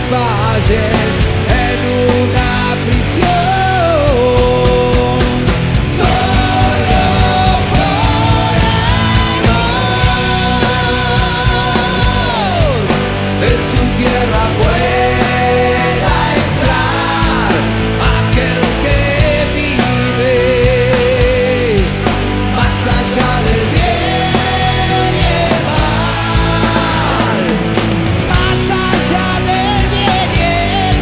valles en una prisión. Solo por amor en su tierra pueda entrar aquel que vive más allá del bien y el mal, más allá del bien y el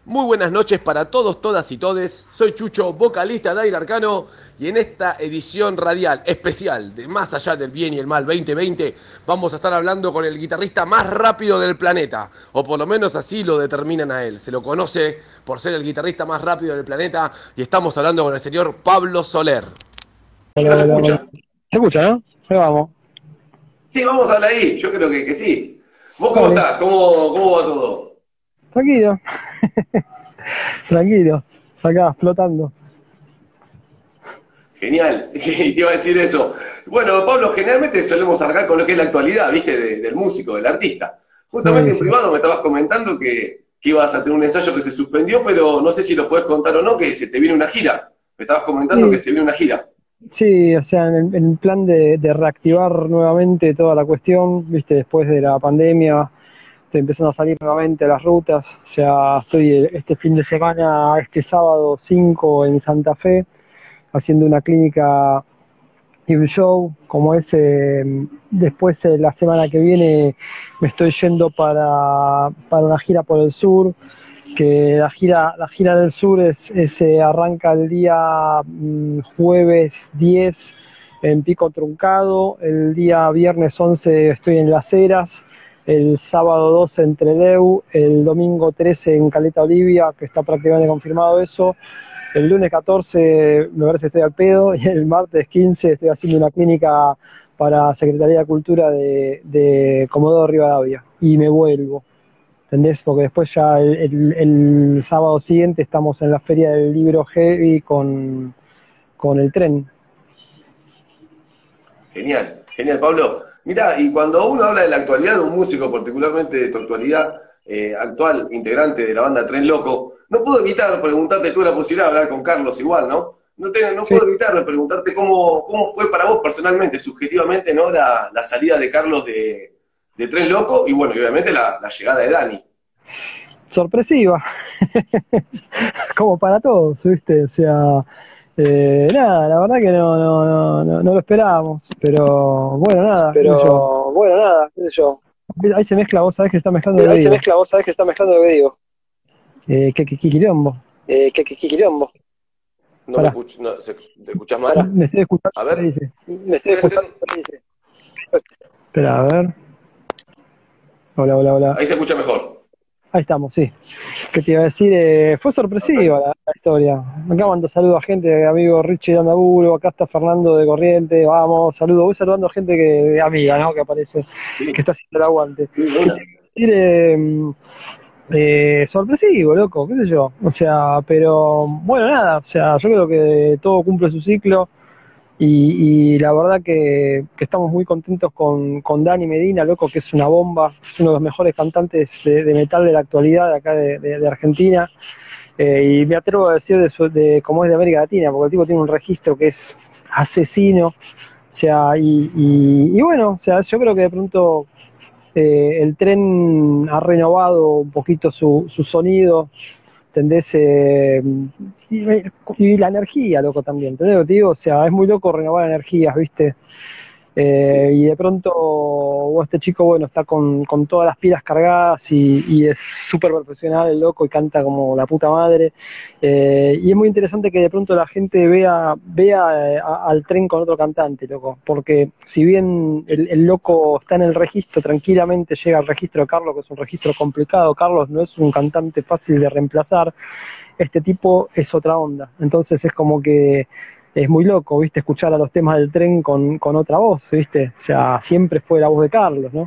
Muy buenas noches para todos, todas y todes. Soy Chucho, vocalista de Aire Arcano, y en esta edición radial especial de Más Allá del Bien y el Mal 2020 vamos a estar hablando con el guitarrista más rápido del planeta, o por lo menos así lo determinan a él. Se lo conoce por ser el guitarrista más rápido del planeta y estamos hablando con el señor Pablo Soler. ¿No se escucha? Se escucha, ¿no? Ahí vamos. Sí, vamos a hablar ahí, yo creo que sí. ¿Vos cómo Dale. estás? ¿Cómo va todo? Tranquilo. Tranquilo. Acá, flotando. Genial, sí, te iba a decir eso. Bueno, Pablo, generalmente solemos arrancar con lo que es la actualidad, ¿viste? Del músico, del artista. Justamente en Buenísimo. privado me estabas comentando que ibas a tener un ensayo que se suspendió, pero no sé si lo puedes contar o no, que se te viene una gira. Me estabas comentando que Sí, se viene una gira. sí, o sea, en plan de reactivar nuevamente toda la cuestión, viste, después de la pandemia, estoy empezando a salir nuevamente a las rutas. O sea, estoy este fin de semana, este sábado 5 en Santa Fe, haciendo una clínica y un show como ese. Después, la semana que viene, me estoy yendo para una gira por el sur, que la gira del sur arranca el día jueves 10 en Pico Truncado, el día viernes 11 estoy en Las Heras, el sábado 12 en Trelew, el domingo 13 en Caleta Olivia, que está prácticamente confirmado eso. El lunes 14 me parece que estoy al pedo, y el martes 15 estoy haciendo una clínica para Secretaría de Cultura de Comodoro Rivadavia, y me vuelvo, ¿entendés? Porque después ya el sábado siguiente estamos en la Feria del Libro Heavy con el tren. Genial, genial, Pablo. Mirá, y cuando uno habla de la actualidad de un músico, particularmente de tu actualidad actual, integrante de la banda Tren Loco, no puedo evitar preguntarte, tuve la posibilidad de hablar con Carlos igual, ¿no? No Sí. puedo evitar preguntarte cómo fue para vos personalmente, subjetivamente, ¿no? La salida de Carlos de Tren Loco y bueno, y obviamente la llegada de Dani. Sorpresiva, como para todos, ¿viste? O sea, nada, la verdad que no lo esperábamos, pero bueno, nada, qué sé yo. Pero bueno, nada, qué sé yo. Ahí se mezcla, vos sabés que se está mezclando el Ahí se oído. mezcla, vos sabés que está mezclando lo que digo. Qué quilombo. Qué quilombo. No me Pará, escucho, no, ¿te escuchás Pará, mal? me estoy escuchando, A ¿qué ver, dice? me estoy debe ser, escuchando lo que dice. Espera, a ver. Hola, hola, hola. ahí se escucha mejor. Ahí estamos, sí. ¿Qué te iba a decir? Fue sorpresiva la historia. Acá mando saludos a gente, amigo Richie de Andaburo, acá está Fernando de Corriente, vamos, saludos. Voy saludando a gente amiga, ¿no? Que aparece, que Sí, está haciendo el aguante. sí, de ¿Qué te una. iba a decir? Sorpresivo, loco, qué sé yo. O sea, pero bueno, nada, o sea, yo creo que todo cumple su ciclo. Y la verdad que estamos muy contentos con Dani Medina, loco, que es una bomba, es uno de los mejores cantantes de metal de la actualidad de acá de Argentina. Y me atrevo a decir de cómo es de América Latina, porque el tipo tiene un registro que es asesino. O sea, y bueno, o sea, yo creo que de pronto el tren ha renovado un poquito su sonido, ¿entendés? Y, y la energía, loco, también, ¿entendés lo que te digo? O sea, es muy loco renovar energías, ¿viste? Sí. Y de pronto este chico, bueno, está con todas las pilas cargadas y es súper profesional, el loco, y canta como la puta madre. Y es muy interesante que de pronto la gente vea al tren con otro cantante, loco, porque si bien el loco está en el registro, tranquilamente llega al registro de Carlos, que es un registro complicado. Carlos no es un cantante fácil de reemplazar, este tipo es otra onda. Entonces es como que es muy loco, ¿viste? Escuchar a los temas del tren con otra voz, ¿viste? O sea, siempre fue la voz de Carlos, ¿no?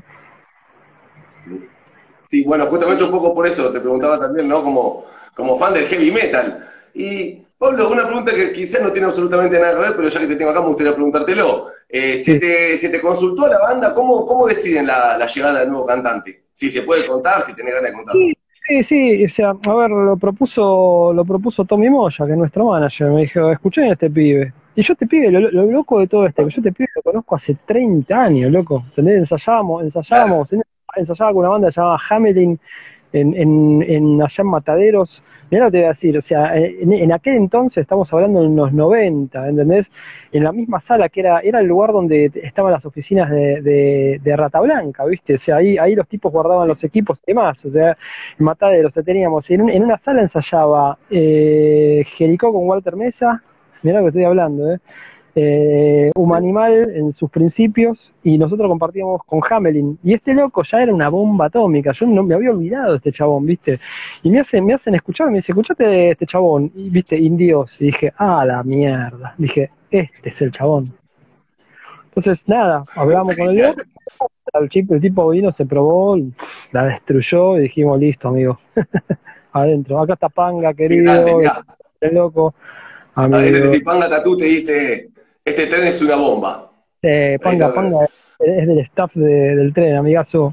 Sí. Sí, bueno, justamente un poco por eso te preguntaba también, ¿no? Como fan del heavy metal. Y, Pablo, una pregunta que quizás no tiene absolutamente nada que ver, pero ya que te tengo acá me gustaría preguntártelo. Sí. Se te consultó a la banda? ¿Cómo deciden la llegada del nuevo cantante? Si se puede contar, si tenés ganas de contarlo. Sí, sí, sí, o sea, a ver, lo propuso Tommy Moya, que es nuestro manager. Me dijo, escuché a este pibe. Y yo este pibe, lo loco de todo yo este pibe lo conozco hace 30 años, loco. ¿Entendés? Claro. Ensayaba con una banda llamada Hamelin, allá en Mataderos. Mirá lo que te voy a decir, o sea, en aquel entonces, estamos hablando de los 90, ¿entendés? En la misma sala que era el lugar donde estaban las oficinas de Rata Blanca, ¿viste? O sea, ahí los tipos guardaban los equipos y demás, o sea, en Mataderos, o sea, teníamos, en una sala ensayaba Jericó con Walter Mesa, mirá lo que estoy hablando, Humanimal en sus principios, y nosotros compartíamos con Hamelin, y este loco ya era una bomba atómica, yo no me había olvidado de este chabón, ¿viste? Y me hacen escuchar, me dice, escuchate este chabón, y, ¿viste? Indios, y dije, la mierda, dije, este es el chabón. Entonces, nada, hablamos con el loco, el tipo vino, se probó, y la destruyó, y dijimos, listo, amigo, adentro, acá está Panga, querido, el loco, amigo. Si Panga Tatú te dice, este tren es una bomba. Panga es del staff del tren, amigazo.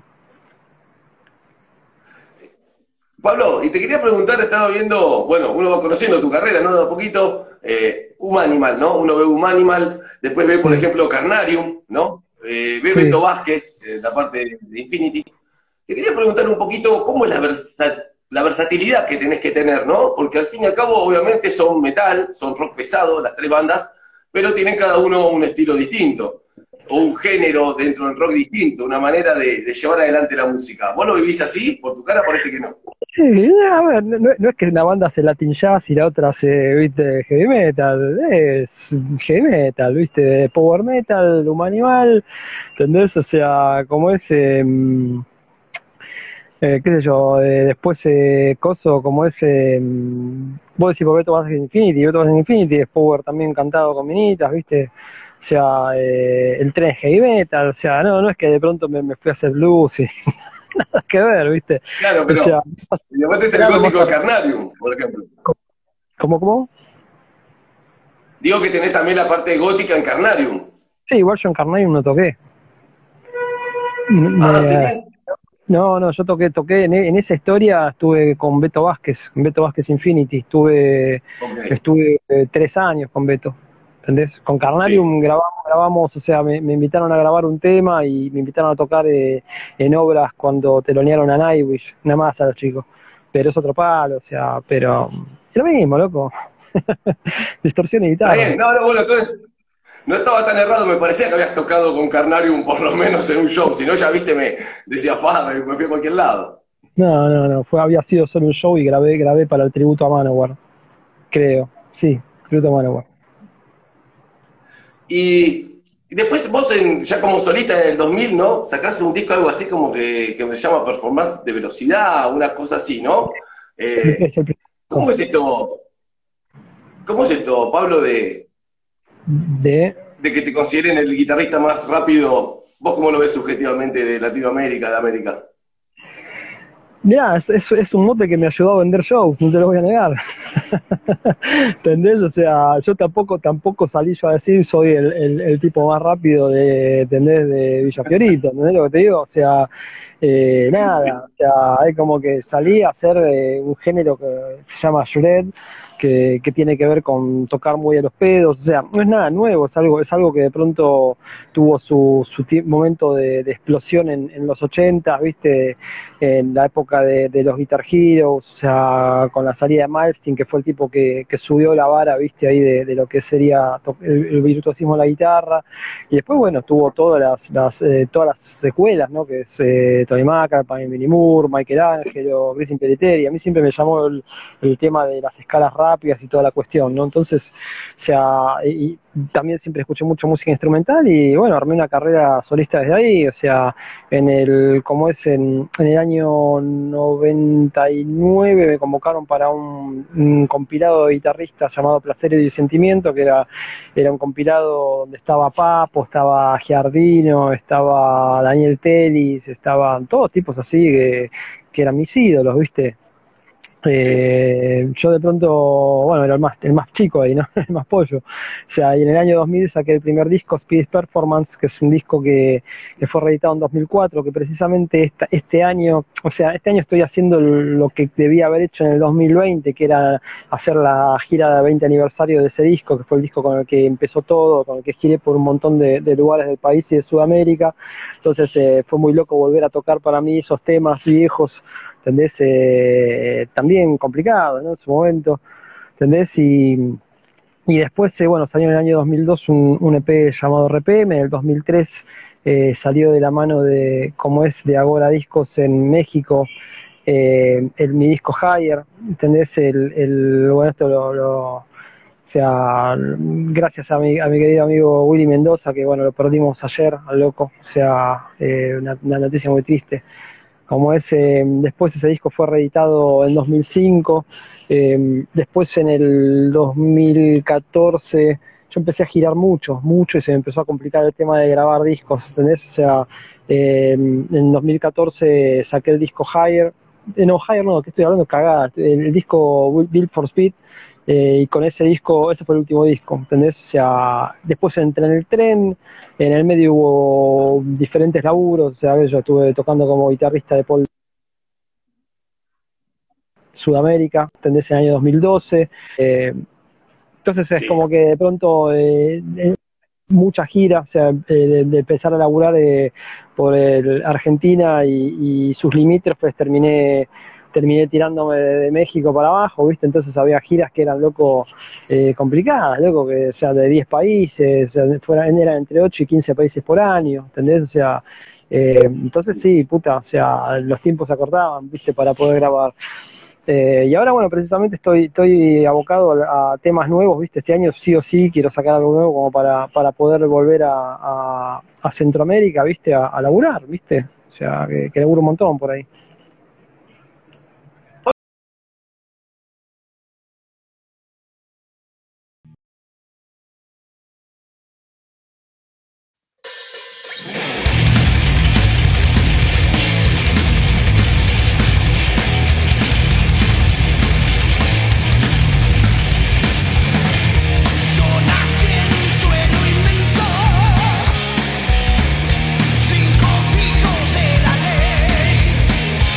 Pablo, y te quería preguntar, estaba viendo, bueno, uno va conociendo tu carrera, ¿no? De a poquito, Humanimal, ¿no? Uno ve Humanimal, después ve, por ejemplo, Carnarium, ¿no? Ve Beto Vázquez, la parte de Infinity. Te quería preguntar un poquito cómo es la versatilidad que tenés que tener, ¿no? Porque al fin y al cabo, obviamente, son metal, son rock pesado, las tres bandas, pero tienen cada uno un estilo distinto, o un género dentro del rock distinto, una manera de llevar adelante la música. ¿Vos lo vivís así? Por tu cara parece que no. Sí, a ver, no es que una banda hace Latin Jazz y la otra hace, viste, heavy metal, es heavy metal, viste, power metal, Humanimal, ¿entendés? O sea, como es, qué sé yo, después coso, como es, vos decís, Beto Vázquez Infinity, es power también cantado con minitas, viste, o sea, el tren es heavy metal, o sea, no es que de pronto me fui a hacer blues y nada que ver, viste. Claro, pero O sea, y después es el gótico de Carnarium, por ejemplo. ¿Cómo? Digo que tenés también la parte gótica en Carnarium. Sí, igual yo en Carnarium no toqué. ¿Tenés? No, yo toqué en esa historia, estuve con Beto Vázquez Infinity, estuve 3 años con Beto, ¿entendés? Con Carnarium grabamos, o sea, me invitaron a grabar un tema y me invitaron a tocar en obras cuando telonearon a Nightwish, nada más a los chicos, pero es otro palo, o sea, pero es lo mismo, loco. Distorsión y guitarra. Está bien, bueno, entonces no estaba tan errado, me parecía que habías tocado con Carnarium por lo menos en un show, si no ya viste, me decía, me fui a cualquier lado. No, había sido solo un show y grabé para el tributo a Manowar, creo, sí, tributo a Manowar. Y después vos, ya como solista en el 2000, ¿no? Sacaste un disco, algo así como que se llama Performance de Velocidad, una cosa así, ¿no? ¿Cómo es esto? ¿Cómo es esto, Pablo, de que te consideren el guitarrista más rápido? ¿Vos cómo lo ves subjetivamente de Latinoamérica, de América? Mirá, es un mote que me ayudó a vender shows, no te lo voy a negar. ¿Entendés? O sea, yo tampoco salí yo a decir soy el tipo más rápido ¿entendés? De Villa Fiorito, ¿entendés lo que te digo? O sea, nada, o sea, es como que salí a hacer un género que se llama shred, que tiene que ver con tocar muy a los pedos, o sea, no es nada nuevo, es algo que de pronto tuvo su momento de explosión en los 80, ¿viste? En la época de los Guitar Heroes, o sea, con la salida de Malmsteen, que fue el tipo que subió la vara, ¿viste? Ahí de lo que sería el virtuosismo de la guitarra, y después, bueno, tuvo todas las secuelas, ¿no? Que es Tony McCartney, Vinnie Moore, Michelangelo, Chris Impellitteri. A mí siempre me llamó el tema de las escalas rápidas y toda la cuestión, ¿no? Entonces, o sea, y también siempre escuché mucho música instrumental y bueno, armé una carrera solista desde ahí, o sea, en el año 99 me convocaron para un compilado de guitarristas llamado Placer y Sentimiento, que era un compilado donde estaba Papo, estaba Giardino, estaba Daniel Telis, estaban todos tipos así que eran mis ídolos, ¿viste? Yo de pronto, bueno, era el más chico ahí, ¿no? El más pollo. O sea, y en el año 2000 saqué el primer disco, Speed Performance, que es un disco que fue reeditado en 2004, que precisamente este año estoy haciendo lo que debía haber hecho en el 2020, que era hacer la gira de 20 aniversario de ese disco, que fue el disco con el que empezó todo, con el que giré por un montón de lugares del país y de Sudamérica. Entonces fue muy loco volver a tocar para mí esos temas viejos ¿entendés? También complicado, ¿no? En su momento, ¿entendés? Y después, bueno, salió en el año 2002 un EP llamado RPM. En el 2003 salió de la mano como es, de Agora Discos en México, mi disco Higher, ¿entendés? Bueno, esto o sea, gracias a mi querido amigo Willy Mendoza, que bueno, lo perdimos ayer, al loco, o sea, una noticia muy triste. Como después ese disco fue reeditado en 2005, después en el 2014 yo empecé a girar mucho, y se me empezó a complicar el tema de grabar discos, ¿entendés? O sea, en 2014 saqué el disco Higher, Higher no, que estoy hablando cagada, el disco Build for Speed, y con ese disco, ese fue el último disco, ¿entendés? O sea, después entré en el tren, en el medio hubo diferentes laburos, o sea, yo estuve tocando como guitarrista de Paul Sudamérica, ¿entendés? En el año 2012. Entonces es como que de pronto muchas giras, o sea, de empezar a laburar por Argentina y sus limítrofes, terminé tirándome de México para abajo, ¿viste? Entonces había giras que eran, loco, complicadas, loco, que, o sea, de 10 países, o sea, eran entre 8 y 15 países por año, ¿entendés? O sea, entonces sí, puta, o sea, los tiempos se acortaban, ¿viste? Para poder grabar. Y ahora, bueno, precisamente estoy abocado a temas nuevos, ¿viste? Este año sí o sí quiero sacar algo nuevo como para poder volver a Centroamérica, ¿viste? A laburar, ¿viste? O sea, que laburo un montón por ahí. Yo nací en un suelo inmenso, sin cobijos de la ley.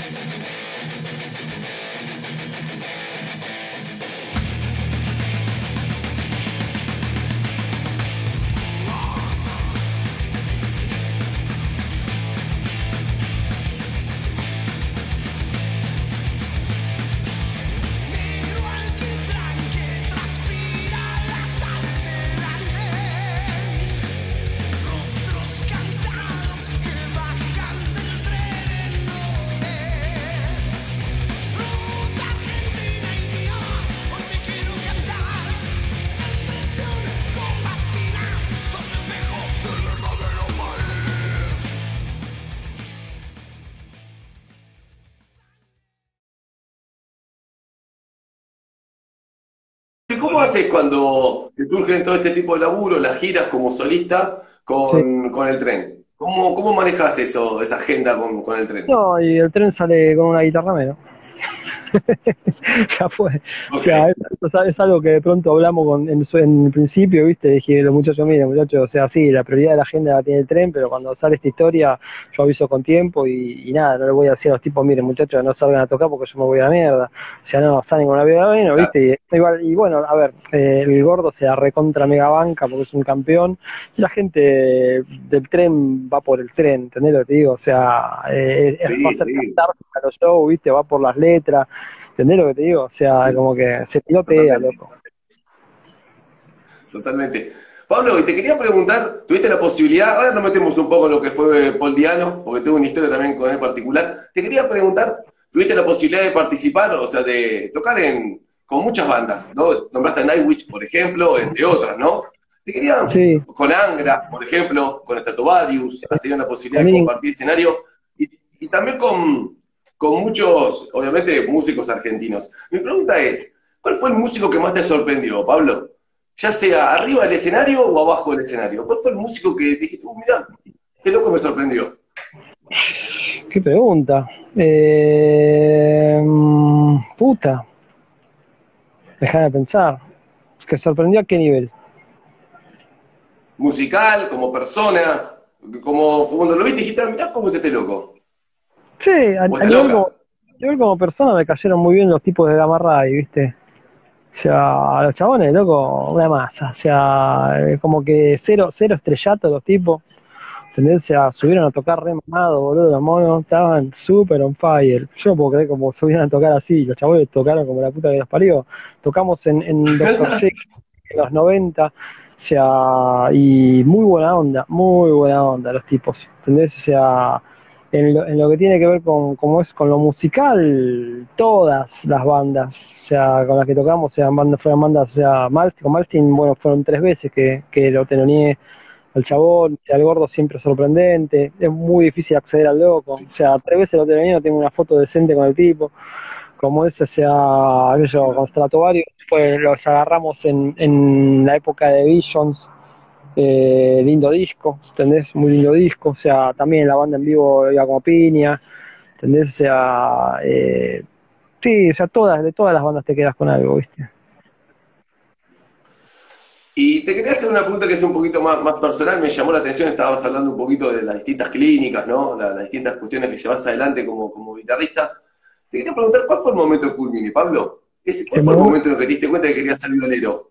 Negro alquitrán que transpira la sal del andén. Rostros cansados que bajan del tren en noves. Ruta argentina y mía, hoy te quiero cantar. En presión con bastinas, sos espejo del verdadero país. ¿Y cómo haces cuando te surgen todo este tipo de laburo, las giras como solista Sí. con el tren? ¿Cómo manejas eso, esa agenda con el tren? No, y el tren sale con una guitarra menos. Ya fue. O Ok, sea, es algo que de pronto hablamos en el principio, ¿viste? Dije, los muchachos, miren, muchachos, o sea, sí, la prioridad de la agenda la tiene el tren, pero cuando sale esta historia, yo aviso con tiempo y nada, no le voy a decir a los tipos, miren, muchachos, no salgan a tocar porque yo me voy a la mierda. O sea, no, salen con una vida menos, claro, ¿viste? Igual, y bueno, a ver, el gordo se la recontra mega banca porque es un campeón, y la gente del tren va por el tren, ¿entendés lo que te digo? O sea, va a sí, ser sí, cantar a los shows, ¿viste? Va por las letras. ¿Entendés lo que te digo? O sea, sí, como que se pilotea, totalmente, loco. totalmente. Pablo, y te quería preguntar, ¿tuviste la posibilidad, ahora nos metemos un poco en lo que fue Paul Diano, porque tengo una historia también con él particular, te quería preguntar, ¿tuviste la posibilidad de participar, o sea, de tocar con muchas bandas, ¿no? Nombraste a Nightwish, por ejemplo, entre otras, ¿no? Te quería, Sí, con Angra, por ejemplo, con Stratovarius, has tenido la posibilidad con de In- compartir escenario, y, y también con muchos, obviamente, músicos argentinos. Mi pregunta es, ¿cuál fue el músico que más te sorprendió, Pablo? Ya sea arriba del escenario o abajo del escenario. ¿Cuál fue el músico que dijiste, mirá, qué loco me sorprendió? ¿Qué pregunta? Puta, déjame pensar. ¿Que sorprendió a qué nivel? Musical, como persona, como cuando lo viste dijiste, mirá cómo es este loco, Sí, o esta loca. a nivel como persona me cayeron muy bien los tipos de Gamma Ray, ¿viste? O sea, los chabones, loco, una masa. O sea, como que cero estrellato los tipos. ¿Entendés? O sea, subieron a tocar re mamado, boludo, los monos estaban súper on fire. Yo no puedo creer cómo subieron a tocar así, los chavales tocaron como la puta que los parió. Tocamos en Doctor Shake en los 90, o sea, y muy buena onda los tipos, ¿entendés? O sea, en lo que tiene que ver con, como es, con lo musical, todas las bandas, o sea, con las que tocamos, sean bandas, fueran bandas, o sea, con Maltin, bueno, fueron 3 veces que lo teloneé al chabón, o sea, al gordo siempre sorprendente, es muy difícil acceder al loco, o sea, 3 veces lo tenía, no tengo una foto decente con el tipo, como ese, o sea, qué sé yo, con Stratovarius, los agarramos en la época de Visions, lindo disco, ¿entendés? Muy lindo disco, o sea, también la banda en vivo iba como piña, ¿entendés? O sea, sí, o sea, de todas las bandas te quedas con algo, ¿viste? Y te quería hacer una pregunta que es un poquito más personal, me llamó la atención, estabas hablando un poquito de las distintas clínicas, ¿no? Las distintas cuestiones que llevas adelante como guitarrista. Te quería preguntar, ¿cuál fue el momento culmine, Pablo? ¿Cuál Que fue el me- momento en el que te diste cuenta de que querías ser violero?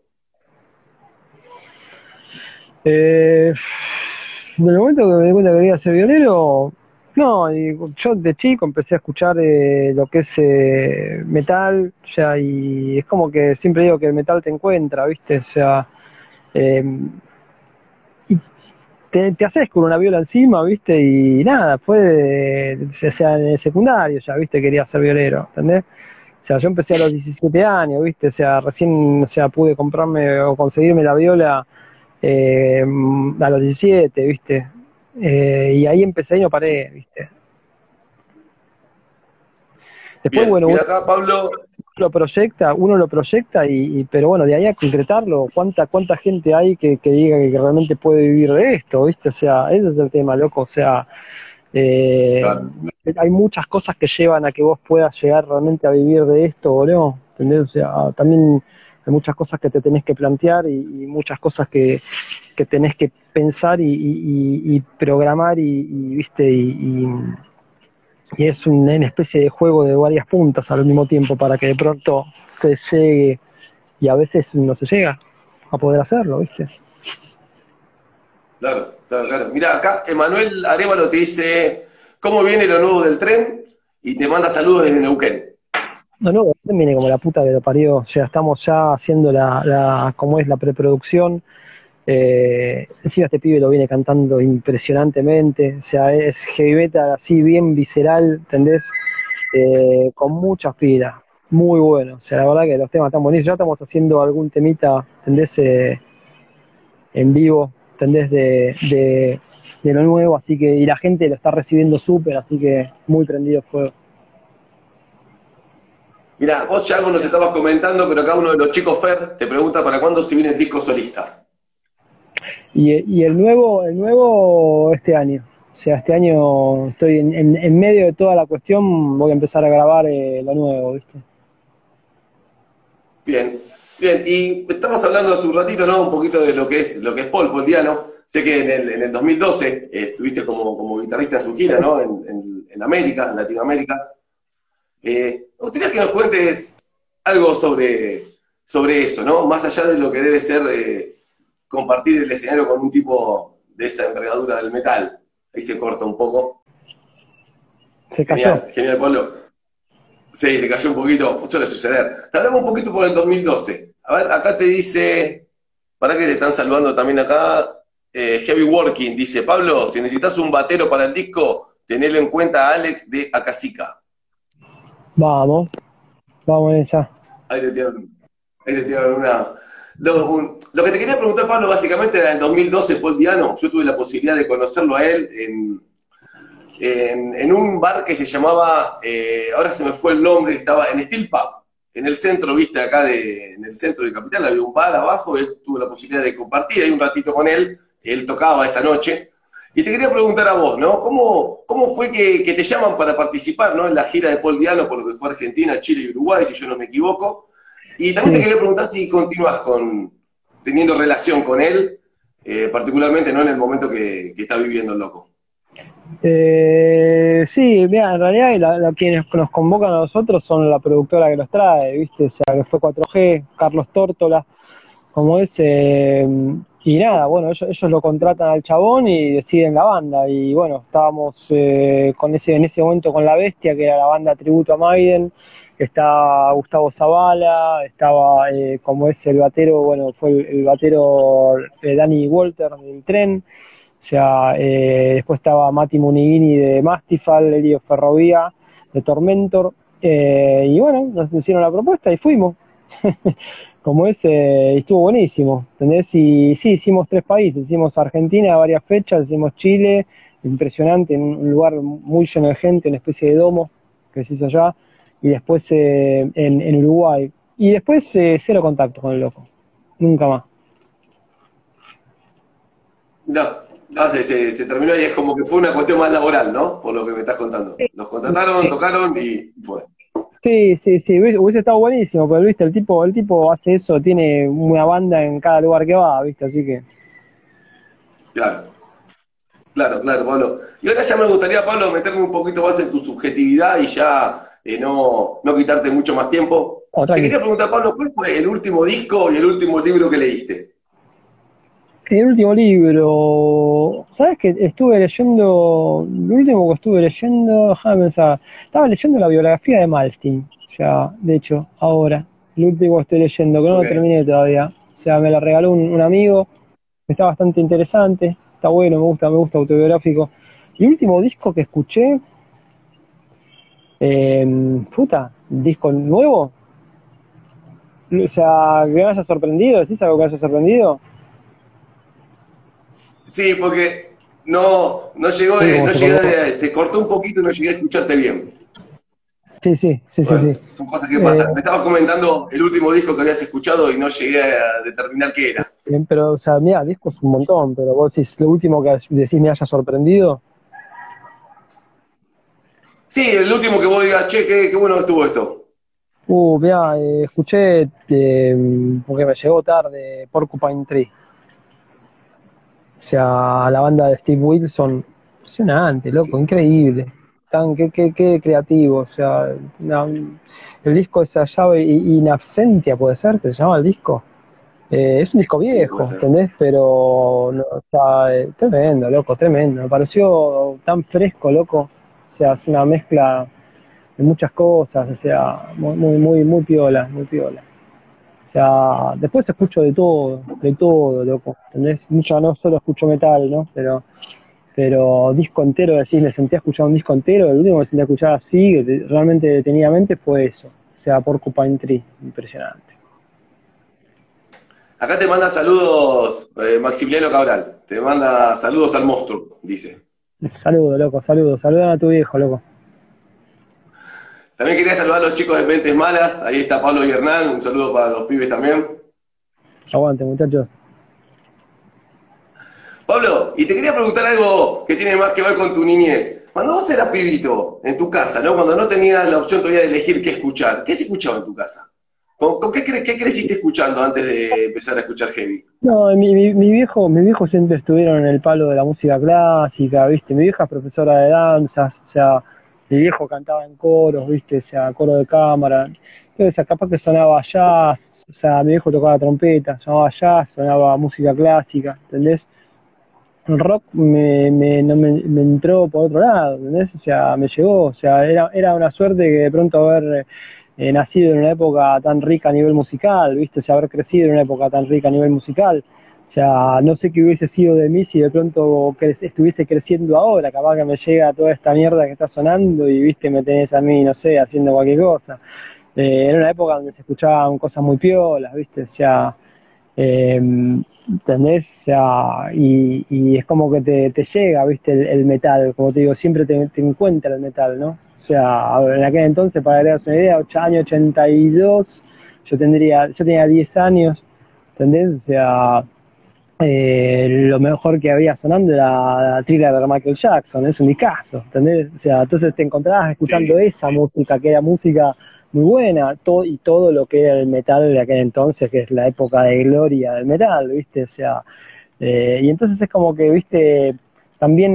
Eh, del momento que me di cuenta que quería ser violero, no, y yo de chico empecé a escuchar lo que es metal, o sea, y es como que siempre digo que el metal te encuentra, ¿viste? O sea, eh, y te haces con una viola encima, ¿viste? Y nada, o sea, en el secundario ya, ¿viste? Quería ser violero, ¿entendés? O sea, yo empecé a los 17 años, ¿viste? O sea, recién, o sea, pude comprarme o conseguirme la viola a los 17, ¿viste? Y ahí empecé y no paré, ¿viste? Después, Bien, bueno, mira acá, Pablo. uno lo proyecta pero bueno, de ahí a concretarlo, ¿cuánta gente hay que diga que realmente puede vivir de esto, ¿viste? O sea, ese es el tema, loco, o sea, eh, Claro. hay muchas cosas que llevan a que vos puedas llegar realmente a vivir de esto, o no, ¿entendés? O sea, también hay muchas cosas que te tenés que plantear y muchas cosas que tenés que pensar y programar ¿viste? y es una especie de juego de varias puntas al mismo tiempo para que de pronto se llegue, y a veces no se llega a poder hacerlo, ¿viste? Claro, claro, claro. Mira, acá Emanuel Arevalo te dice cómo viene lo nuevo del tren y te manda saludos desde Neuquén. No, no, viene como la puta que lo parió, o sea, estamos ya haciendo como es la preproducción. Encima este pibe lo viene cantando impresionantemente, o sea, es heavy metal así bien visceral, ¿entendés? Con muchas pilas, muy bueno, o sea, la verdad que los temas están buenísimos, ya estamos haciendo algún temita, ¿entendés? En vivo, ¿entendés? De lo nuevo, así que, y la gente lo está recibiendo súper, así que muy prendido fuego. Mira, vos ya algo nos estabas comentando, pero acá uno de los chicos Fer te pregunta para cuándo se viene el disco solista. Y el nuevo este año. O sea, este año estoy en medio de toda la cuestión, voy a empezar a grabar lo nuevo, ¿viste? Bien, bien. Y estamos hablando hace un ratito, ¿no? Un poquito de lo que es Paul Diano. Sé que en el 2012 estuviste como guitarrista en su gira, ¿no? En América, en Latinoamérica. Me gustaría que nos cuentes algo sobre eso, ¿no? Más allá de lo que debe ser compartir el escenario con un tipo de esa envergadura del metal. Ahí se corta un poco. Se cayó. Genial, genial, Pablo. Sí, se cayó un poquito, suele suceder. Te hablamos un poquito por el 2012. A ver, acá te dice, para que te están saludando también acá, Heavy Working, dice, Pablo, si necesitas un batero para el disco, tenelo en cuenta a Alex de Acasica. Vamos, vamos en esa. Ahí te tiraron, ahí te tiraron una... Lo que te quería preguntar, Pablo, básicamente era en el 2012, Paul Diano. Yo tuve la posibilidad de conocerlo a él en un bar que se llamaba, ahora se me fue el nombre, estaba en Steel Pub, en el centro, viste, acá en el centro de Capital, había un bar abajo, él tuvo la posibilidad de compartir ahí un ratito con él tocaba esa noche. Y te quería preguntar a vos, ¿no? ¿Cómo fue que te llaman para participar, ¿no? En la gira de Paul Diano, por lo que fue Argentina, Chile y Uruguay, si yo no me equivoco? Y también te Sí. quería preguntar si continúas teniendo relación con él, particularmente, ¿no? En el momento que está viviendo el loco. Sí, mira, en realidad quienes nos convocan a nosotros son la productora que los trae, ¿viste? O sea, que fue 4G, Carlos Tórtola, como es, y nada, bueno, ellos lo contratan al chabón y deciden la banda, y bueno, estábamos en ese momento con La Bestia, que era la banda tributo a Maiden, está Gustavo Zavala, estaba como es el batero, bueno, fue el batero Danny Walter del Tren, o sea, después estaba Mati Munighini de Mastifal, Elio Ferrovía de Tormentor, y bueno, nos hicieron la propuesta y fuimos. Como ese, estuvo buenísimo, ¿entendés? Y sí, hicimos 3 países, hicimos Argentina varias fechas, hicimos Chile, impresionante, en un lugar muy lleno de gente, una especie de domo que se hizo allá, y después en Uruguay. Y después cero contacto con el loco, nunca más. No, no, se terminó y es como que fue una cuestión más laboral, ¿no? Por lo que me estás contando. Los contrataron, tocaron y fue. Sí, sí, sí, hubiese estado buenísimo, pero viste, el tipo hace eso, tiene una banda en cada lugar que va, viste, así que... Claro, claro, claro, Pablo. Y ahora ya me gustaría, Pablo, meterme un poquito más en tu subjetividad y ya no quitarte mucho más tiempo. Oh, Te tranqui. quería preguntar, Pablo, ¿cuál fue el último disco y el último libro que leíste? El último libro, ¿sabes qué? Estuve leyendo, lo último que estuve leyendo, déjame pensar, estaba leyendo la biografía de Malmsteen, ya, de hecho, ahora, el último que estoy leyendo, que no lo Ok. terminé todavía, o sea, me la regaló un amigo, está bastante interesante, está bueno, me gusta autobiográfico. El último disco que escuché, disco nuevo, o sea, que me haya sorprendido, ¿decís algo que me haya sorprendido? Sí, porque no llegó Uy, de, como no se llegué colgó. se cortó un poquito y no llegué a escucharte bien. Sí, sí, sí, sí, Bueno, sí. son cosas que Eh, pasan. Me estabas comentando el último disco que habías escuchado y no llegué a determinar qué era. Bien, pero, o sea, mira, discos un montón, pero vos decís, lo último que decís me haya sorprendido. Sí, el último que vos digas, che, qué bueno que estuvo esto. Mira, escuché, porque me llegó tarde, Porcupine Tree. O sea, la banda de Steve Wilson, impresionante, loco, Sí. increíble. qué creativo, o sea, el disco esa llave in absentia, puede ser, que se llama el disco. Es un disco Sí, puede viejo, ser. ¿entendés? Pero no, o sea, tremendo, loco, tremendo. Me pareció tan fresco, loco. O sea, es una mezcla de muchas cosas, o sea, muy piola, muy piola. O sea, después escucho de todo, loco, ¿entendés? Mucho no solo escucho metal, ¿no? Pero disco entero, decís, me senté a escuchar un disco entero, el último que me senté a escuchar así, realmente detenidamente, fue eso. O sea, Porcupine Tree, impresionante. Acá te manda saludos Maximiliano Cabral. Te manda saludos al monstruo, dice. Saludos, loco, saludos, saludan a tu viejo, loco. También quería saludar a los chicos de Mentes Malas. Ahí está Pablo y Hernán. Un saludo para los pibes también. Aguante, muchachos. Pablo, y te quería preguntar algo que tiene más que ver con tu niñez. Cuando vos eras pibito en tu casa, ¿no? Cuando no tenías la opción todavía de elegir qué escuchar, ¿qué se escuchaba en tu casa? ¿Con qué creciste escuchando antes de empezar a escuchar heavy? No, mi viejo siempre estuvieron en el palo de la música clásica, ¿viste? Mi vieja es profesora de danzas, o sea, mi viejo cantaba en coros, ¿viste? O sea, coro de cámara. Entonces, capaz que sonaba jazz, o sea, mi viejo tocaba trompeta, sonaba jazz, sonaba música clásica, ¿entendés? El rock no me entró por otro lado, ¿entendés? O sea, me llegó, o sea, era una suerte que de pronto haber nacido en una época tan rica a nivel musical, ¿viste? O sea, haber crecido en una época tan rica a nivel musical. O sea, no sé qué hubiese sido de mí si de pronto estuviese creciendo ahora, capaz que me llega toda esta mierda que está sonando y, viste, me tenés a mí, no sé, haciendo cualquier cosa. Era una época donde se escuchaban cosas muy piolas, ¿viste? O sea, ¿entendés? O sea, y es como que te llega, ¿viste? El metal, como te digo, siempre te encuentra el metal, ¿no? O sea, en aquel entonces, para que te hagas una idea, año 82, yo tenía 10 años, ¿entendés? O sea, lo mejor que había sonando era la Thriller de Michael Jackson, es un discazo, ¿entendés? O sea, entonces te encontrabas escuchando Sí. esa música, que era música muy buena, y todo lo que era el metal de aquel entonces, que es la época de gloria del metal, ¿viste? O sea, y entonces es como que, ¿viste? También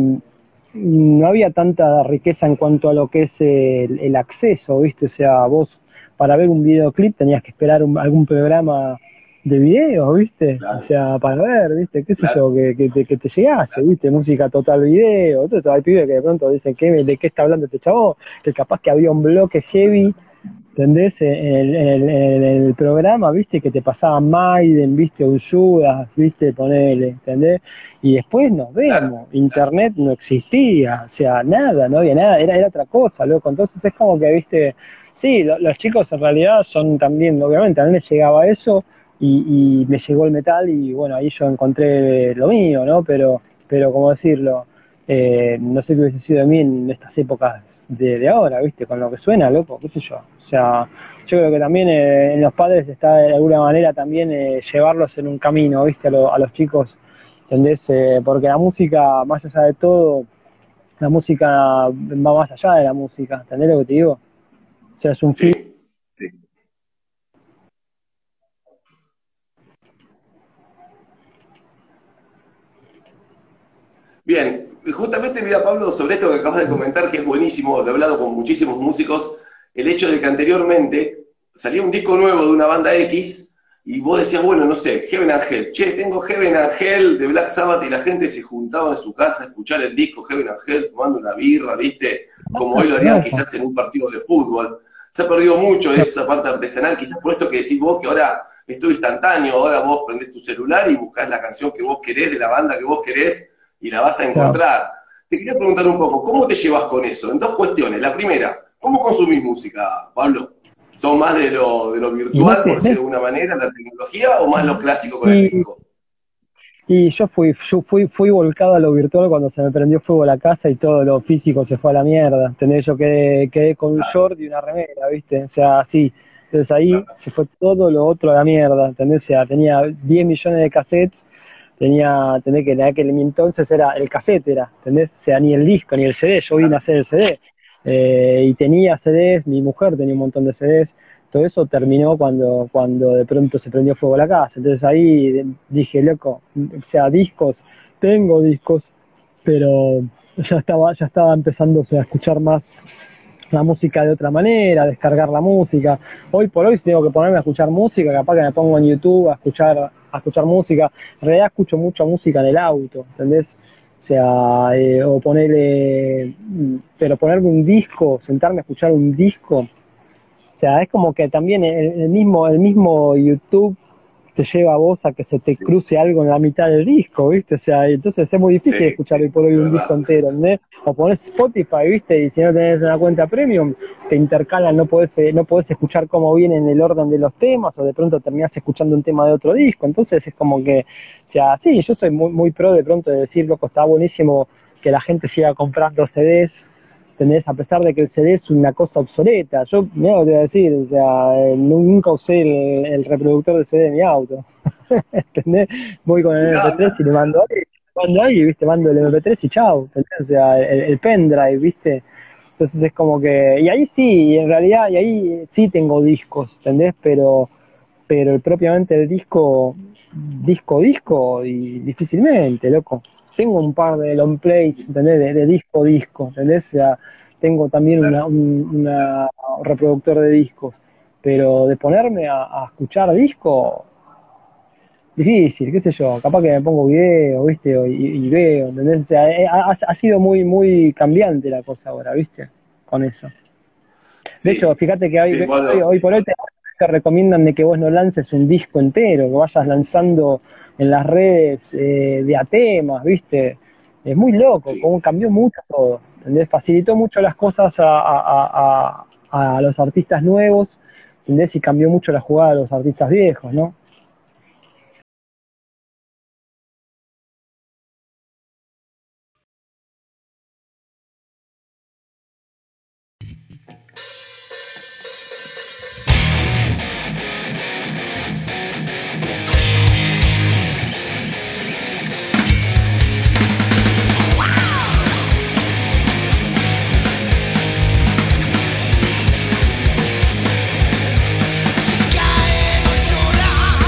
no había tanta riqueza en cuanto a lo que es el acceso, ¿viste? O sea, vos para ver un videoclip tenías que esperar algún programa de video, ¿viste? O Claro, sea, para ver, ¿viste? ¿Qué sé claro. yo? Que te llegase, ¿viste? Música total video. Entonces hay pibes que de pronto dicen, ¿de qué está hablando este chavo? Que capaz que había un bloque heavy, ¿entendés? En el programa, ¿viste? Que te pasaba Maiden, ¿viste? Un Judas, ¿viste? Ponele, ¿entendés? Y después nos Claro. vemos. Internet no existía, o sea, nada, no había nada, era otra cosa, loco. Entonces es como que, ¿viste? Sí, los chicos en realidad son también, obviamente, a mí me llegaba eso y me llegó el metal y bueno, ahí yo encontré lo mío, ¿no? Pero ¿cómo decirlo? No sé qué hubiese sido de mí en estas épocas de ahora, ¿viste? Con lo que suena, loco, qué sé yo. O sea, yo creo que también en los padres está de alguna manera también llevarlos en un camino, ¿viste? A los chicos, ¿entendés? Porque la música, más allá de todo, la música va más allá de la música, ¿entendés lo que te digo? O sea, es un fin. Sí, sí. Bien, y justamente mira Pablo, sobre esto que acabas de comentar, que es buenísimo, lo he hablado con muchísimos músicos, el hecho de que anteriormente salía un disco nuevo de una banda X y vos decías, bueno, no sé, Heaven and Hell, che, tengo Heaven and Hell de Black Sabbath y la gente se juntaba en su casa a escuchar el disco Heaven and Hell tomando una birra, ¿viste? Como hoy lo harían Hermoso. quizás en un partido de fútbol. Se ha perdido mucho de esa parte artesanal, quizás por esto que decís vos, que ahora es todo instantáneo, ahora vos prendés tu celular y buscás la canción que vos querés, de la banda que vos querés, y la vas a Claro. encontrar. Te quería preguntar un poco, ¿cómo te llevas con eso? En dos cuestiones. La primera, ¿cómo consumís música, Pablo? ¿Son más de lo Y más virtual, por que, decirlo de alguna manera, la tecnología, o más lo clásico con el y, disco? y yo fui volcado a lo virtual cuando se me prendió fuego la casa y todo lo físico se fue a la mierda, ¿entendés? Yo quedé con un Claro, short y una remera, ¿viste? O sea, así. Entonces ahí claro, se fue todo lo otro a la mierda, ¿entendés? O sea, tenía 10 millones de cassettes, tenía que en aquel entonces era el cassette, ¿entendés? O sea, ni el disco, ni el CD, yo vine a claro. hacer el CD. Y tenía CDs, mi mujer tenía un montón de CDs, todo eso terminó cuando de pronto se prendió fuego la casa. Entonces ahí dije, loco, o sea, discos, tengo discos, pero ya estaba empezándose a escuchar más la música de otra manera, a descargar la música. Hoy por hoy, si tengo que ponerme a escuchar música, capaz que me pongo en YouTube a escuchar música. En realidad escucho mucha música en el auto, ¿entendés? O sea, o ponerle, pero ponerme un disco, sentarme a escuchar un disco, o sea, es como que también el mismo YouTube te lleva a vos a que se te Sí, cruce algo en la mitad del disco, ¿viste? O sea, entonces es muy difícil sí, escuchar sí, hoy por hoy de un disco verdad. entero, ¿entendés? O pones Spotify, ¿viste? Y si no tenés una cuenta premium, te intercalan, no podés escuchar cómo viene en el orden de los temas, o de pronto terminás escuchando un tema de otro disco. Entonces es como que, o sea, sí, yo soy muy, muy pro de pronto de decir, loco, está buenísimo que la gente siga comprando CDs, ¿entendés? A pesar de que el CD es una cosa obsoleta. Yo, mira lo que te voy a decir, o sea, nunca usé el reproductor de CD de mi auto. ¿Entendés? Voy con el Mirá, MP3 y le mando ahí, ¿viste? Mando el MP3 y chao, ¿entendés? O sea, el pendrive, ¿viste? Entonces es como que, y ahí sí, en realidad, y ahí sí tengo discos, ¿entendés? Pero propiamente el disco, y difícilmente, loco. Tengo un par de long plays, ¿entendés? De disco, ¿entendés? O sea, tengo también claro. una reproductor de discos, pero de ponerme a escuchar disco, difícil, qué sé yo, capaz que me pongo video, ¿viste? Y veo, ¿entendés? O sea, ha sido muy, muy cambiante la cosa ahora, ¿viste? Con eso. De hecho, Sí, fíjate que sí, hoy por hoy te recomiendan de que vos no lances un disco entero, que vayas lanzando en las redes de a temas, ¿viste? Es muy loco, sí, como cambió mucho todo, ¿entendés? Facilitó mucho las cosas a los artistas nuevos, ¿entendés? Y cambió mucho la jugada de los artistas viejos, ¿no? Cae no llora,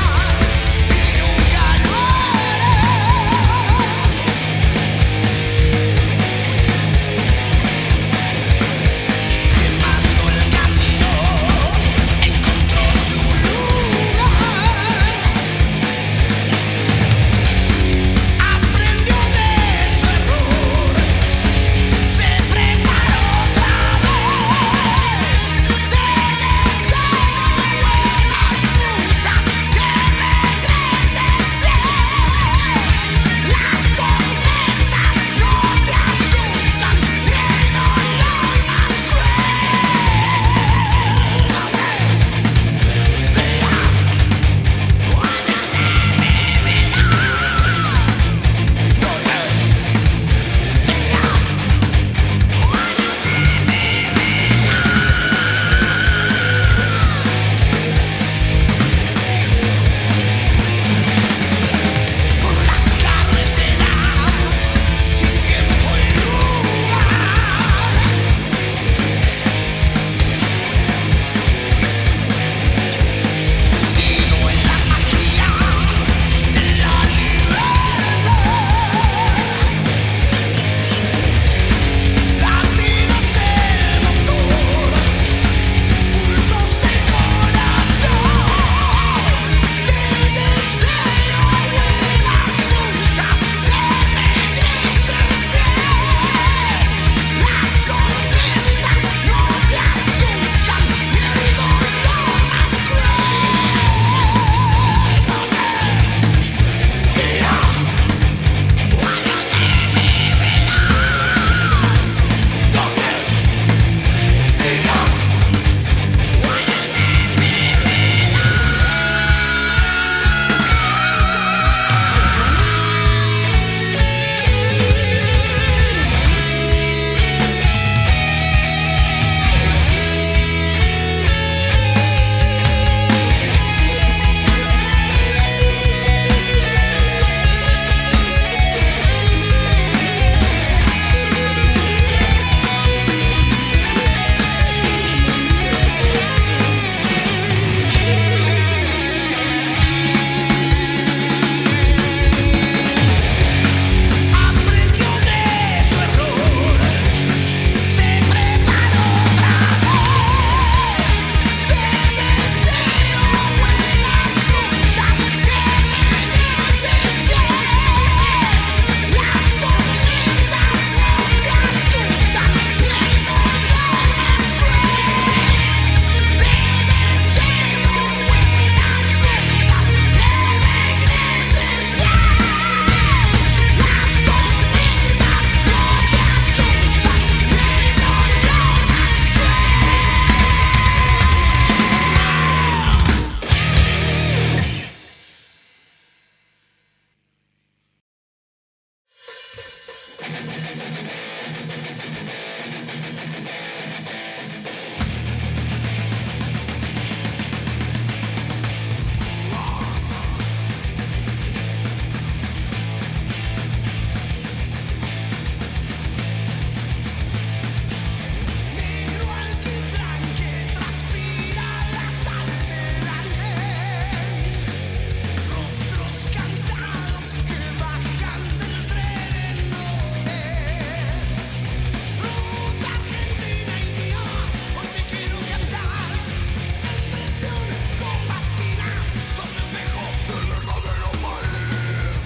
Negro alquitrán que transpira la sal del andén. Rostros cansados que bajan del tren en Noé. Ruta argentina y mía, hoy te quiero cantar. Expresión con bastinas, sos espejo del verdadero país.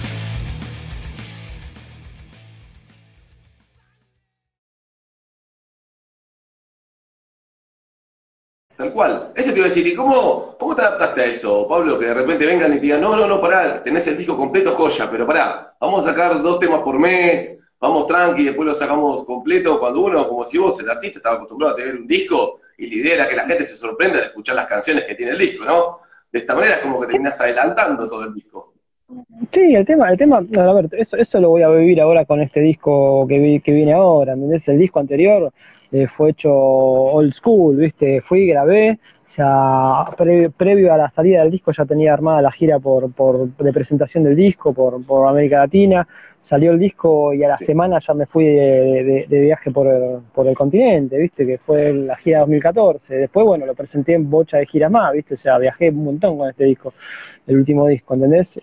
Tal cual. Eso te iba a decir. ¿Y cómo te adaptaste a eso, Pablo? Que de repente vengan y te digan, no, pará, tenés el disco completo, joya, pero pará, vamos a sacar 2 temas por mes, vamos tranqui, después lo sacamos completo, cuando uno, como si vos, el artista, estaba acostumbrado a tener un disco, y la idea era que la gente se sorprenda al escuchar las canciones que tiene el disco, ¿no? De esta manera es como que terminás adelantando todo el disco. Sí, a ver, eso lo voy a vivir ahora con este disco que viene ahora, ¿entendés? El disco anterior fue hecho old school, ¿viste? Fui, grabé, o sea, previo a la salida del disco ya tenía armada la gira de presentación del disco por América Latina, salió el disco y a la Sí. semana ya me fui de viaje por el continente, ¿viste? Que fue la gira 2014, después, bueno, lo presenté en bocha de giras más, ¿viste? O sea, viajé un montón con este disco, el último disco, ¿entendés?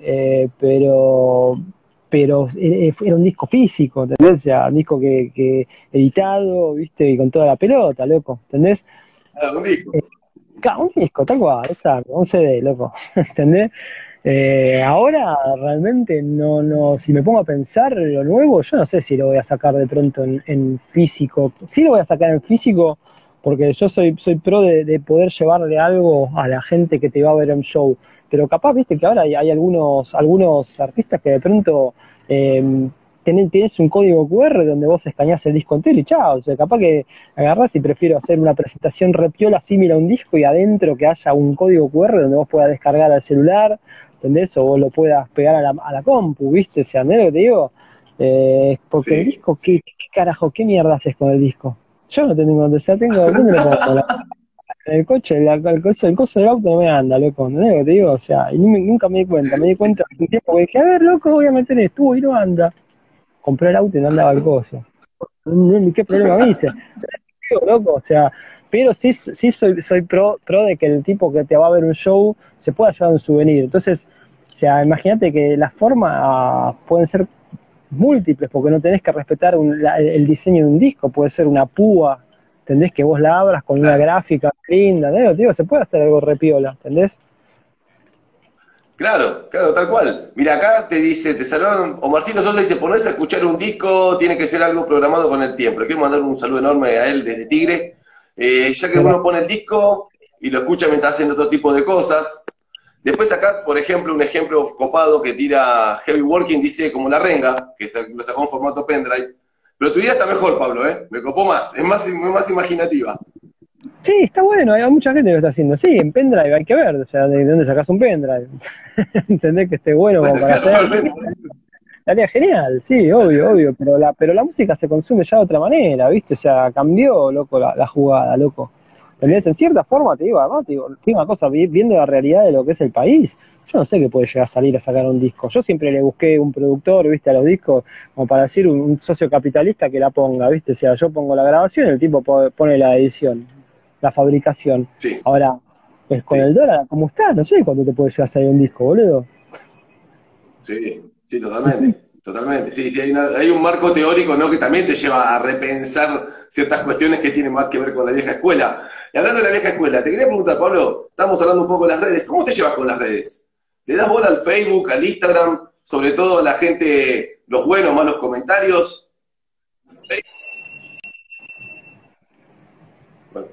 Pero era un disco físico, ¿entendés? O sea, un disco que editado, ¿viste? Y con toda la pelota, loco, ¿entendés? Ah, un disco. Claro, un disco, tal cual, exacto, un CD, loco, ¿entendés? Ahora realmente no, si me pongo a pensar lo nuevo, yo no sé si lo voy a sacar de pronto en físico. Sí lo voy a sacar en físico porque yo soy pro de poder llevarle algo a la gente que te va a ver en show. Pero capaz, viste que ahora hay algunos artistas que de pronto tenés un código QR donde vos escaneás el disco entero y chao. O sea, capaz que agarrás y prefiero hacer una presentación repiola similar a un disco y adentro que haya un código QR donde vos puedas descargar al celular, ¿entendés? O vos lo puedas pegar a la compu, ¿viste? O sea, ¿entendés lo que te digo? Porque el Sí. disco, ¿qué carajo, qué mierda haces con el disco? Yo no tengo, o sea, ¿dónde lo pongo? En el coche, el coso del auto no me anda, loco, ¿entendés lo que te digo? O sea, y nunca me di cuenta un tiempo que dije, a ver, loco, voy a meter esto, y no anda. Compré el auto y no andaba el coso. ¿Qué problema me hice? Digo, loco, o sea, pero sí soy pro de que el tipo que te va a ver un show se pueda llevar un souvenir. Entonces, o sea, imagínate que las formas pueden ser múltiples, porque no tenés que respetar el diseño de un disco, puede ser una púa, ¿entendés? Que vos la abras con una Claro. gráfica linda, ¿entendés? Digo, se puede hacer algo repiola, ¿entendés? Claro, tal cual. Mira, acá te dice, te saludan, Omarcito Sosa dice, ponerse a escuchar un disco tiene que ser algo programado con el tiempo. Le quiero mandar un saludo enorme a él desde Tigre. Ya que Mirá. uno pone el disco y lo escucha mientras haciendo otro tipo de cosas. Después acá, por ejemplo, un ejemplo copado que tira Heavy Working dice como La Renga, que lo sacó en formato pendrive. Pero tu idea está mejor, Pablo, ¿eh? Me copó más, es más imaginativa. Sí, está bueno, hay mucha gente que lo está haciendo. Sí, en pendrive hay que ver, o sea, de dónde sacás un pendrive. ¿Entendés que esté bueno como Bueno, para claro, hacer? bueno. Estaría genial, sí, obvio, pero la música se consume ya de otra manera, ¿viste? O sea, cambió, loco, la jugada, loco. Sí. ¿Entendés? En cierta forma, te digo, además, te digo una cosa, viendo la realidad de lo que es el país, yo no sé qué puede llegar a salir a sacar un disco. Yo siempre le busqué un productor, ¿viste? A los discos, como para decir un socio capitalista que la ponga, ¿viste? O sea, yo pongo la grabación y el tipo pone la edición, la fabricación. Sí, Ahora, pues con sí. el dólar, como está, no sé cuánto te puede llegar a salir un disco, boludo. Sí, totalmente, totalmente. Sí, hay un marco teórico, ¿no? Que también te lleva a repensar ciertas cuestiones que tienen más que ver con la vieja escuela. Y hablando de la vieja escuela, te quería preguntar, Pablo, estamos hablando un poco de las redes, ¿cómo te llevas con las redes? ¿Le das bola al Facebook, al Instagram, sobre todo a la gente, los buenos, malos comentarios? Bueno,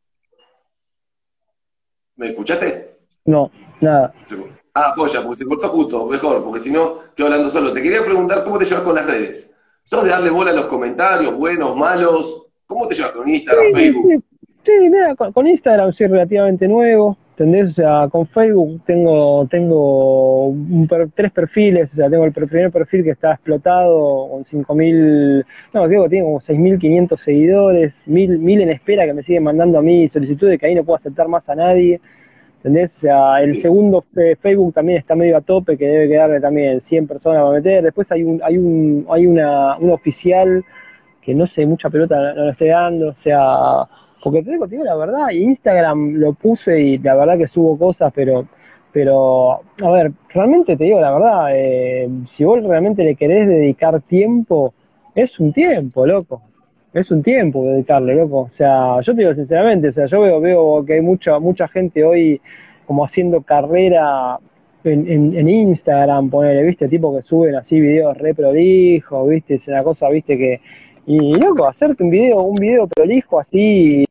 ¿me escuchaste? No, nada. Joya, porque se cortó justo, mejor, porque si no, quedo hablando solo. Te quería preguntar cómo te llevas con las redes. ¿Sos de darle bola a los comentarios, buenos, malos? ¿Cómo te llevas con Instagram, Sí, Facebook? mira, con Instagram soy relativamente nuevo. ¿entendés? O sea, con Facebook tengo tres perfiles, o sea, tengo el primer perfil que está explotado con 5.000, no, digo, tiene como 6.500 seguidores, mil en espera que me siguen mandando a mí solicitudes, que ahí no puedo aceptar más a nadie, ¿entendés? O sea, el Sí. segundo Facebook también está medio a tope, que debe quedarle también 100 personas para meter. Después hay un oficial que no sé, mucha pelota no lo estoy dando, o sea, porque te digo la verdad, Instagram lo puse y la verdad que subo cosas, pero a ver, realmente te digo la verdad, si vos realmente le querés dedicar tiempo, es un tiempo, loco. Es un tiempo dedicarle, loco. O sea, yo te digo sinceramente, o sea, yo veo que hay mucha gente hoy como haciendo carrera en Instagram, ponele, viste, tipo que suben así videos re prolijos, viste, es una cosa, viste, que. Y loco, hacerte un video prolijo así,